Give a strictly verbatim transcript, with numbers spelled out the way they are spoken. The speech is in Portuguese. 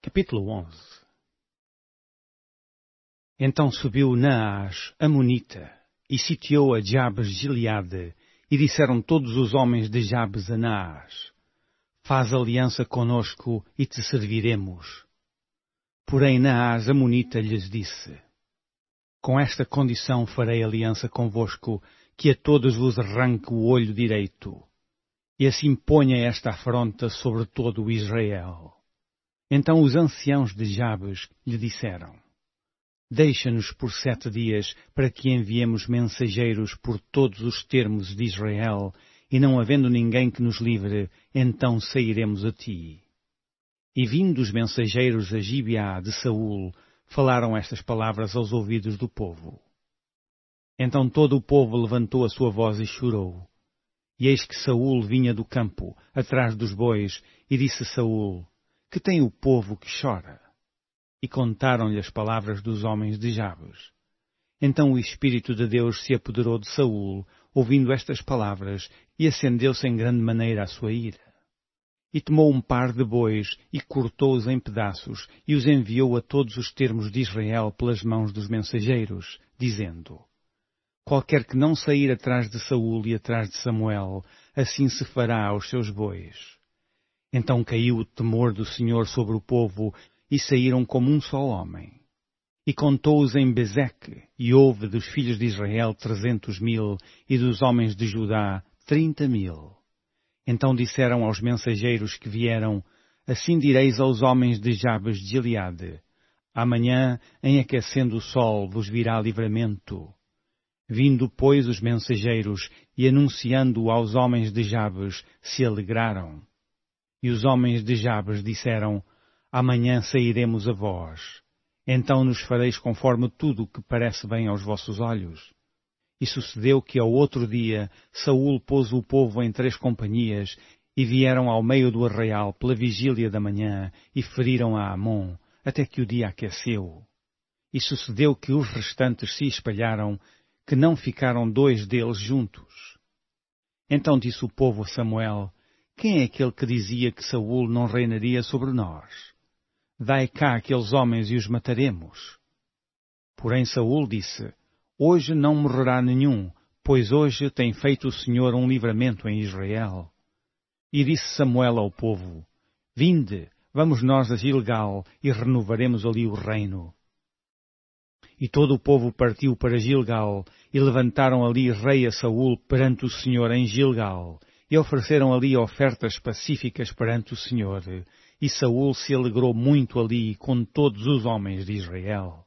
Capítulo onze. Então subiu Naás, Amonita, e sitiou a Jabes de Gileade, e disseram todos os homens de Jabes a Naás: Faz aliança conosco e te serviremos. Porém Naás, Amonita, lhes disse: Com esta condição farei aliança convosco, que a todos vos arranque o olho direito, e assim ponha esta afronta sobre todo o Israel. Então os anciãos de Jabes lhe disseram: Deixa-nos por sete dias, para que enviemos mensageiros por todos os termos de Israel, e não havendo ninguém que nos livre, então sairemos a ti. E vindo os mensageiros a Gibeá de Saul, falaram estas palavras aos ouvidos do povo. Então todo o povo levantou a sua voz e chorou. E eis que Saul vinha do campo, atrás dos bois, e disse Saul: Que tem o povo que chora? E contaram-lhe as palavras dos homens de Jabes. Então o Espírito de Deus se apoderou de Saul, ouvindo estas palavras, e acendeu-se em grande maneira a sua ira. E tomou um par de bois, e cortou-os em pedaços, e os enviou a todos os termos de Israel pelas mãos dos mensageiros, dizendo: Qualquer que não sair atrás de Saul e atrás de Samuel, assim se fará aos seus bois. Então caiu o temor do Senhor sobre o povo, e saíram como um só homem. E contou-os em Bezeque, e houve dos filhos de Israel trezentos mil, e dos homens de Judá trinta mil. Então disseram aos mensageiros que vieram: Assim direis aos homens de Jabes de Gileade: Amanhã, em aquecendo o sol, vos virá livramento. Vindo, pois, os mensageiros, e anunciando aos homens de Jabes, se alegraram. E os homens de Jabes disseram: Amanhã sairemos a vós. Então nos fareis conforme tudo o que parece bem aos vossos olhos. E sucedeu que ao outro dia Saul pôs o povo em três companhias, e vieram ao meio do arraial pela vigília da manhã, e feriram a Amon, até que o dia aqueceu. E sucedeu que os restantes se espalharam, que não ficaram dois deles juntos. Então disse o povo a Samuel: Quem é aquele que dizia que Saul não reinaria sobre nós? Dai cá aqueles homens e os mataremos. Porém Saul disse: Hoje não morrerá nenhum, pois hoje tem feito o Senhor um livramento em Israel. E disse Samuel ao povo: Vinde, vamos nós a Gilgal, e renovaremos ali o reino. E todo o povo partiu para Gilgal, e levantaram ali rei a Saul perante o Senhor em Gilgal, e ofereceram ali ofertas pacíficas perante o Senhor. E Saul se alegrou muito ali com todos os homens de Israel.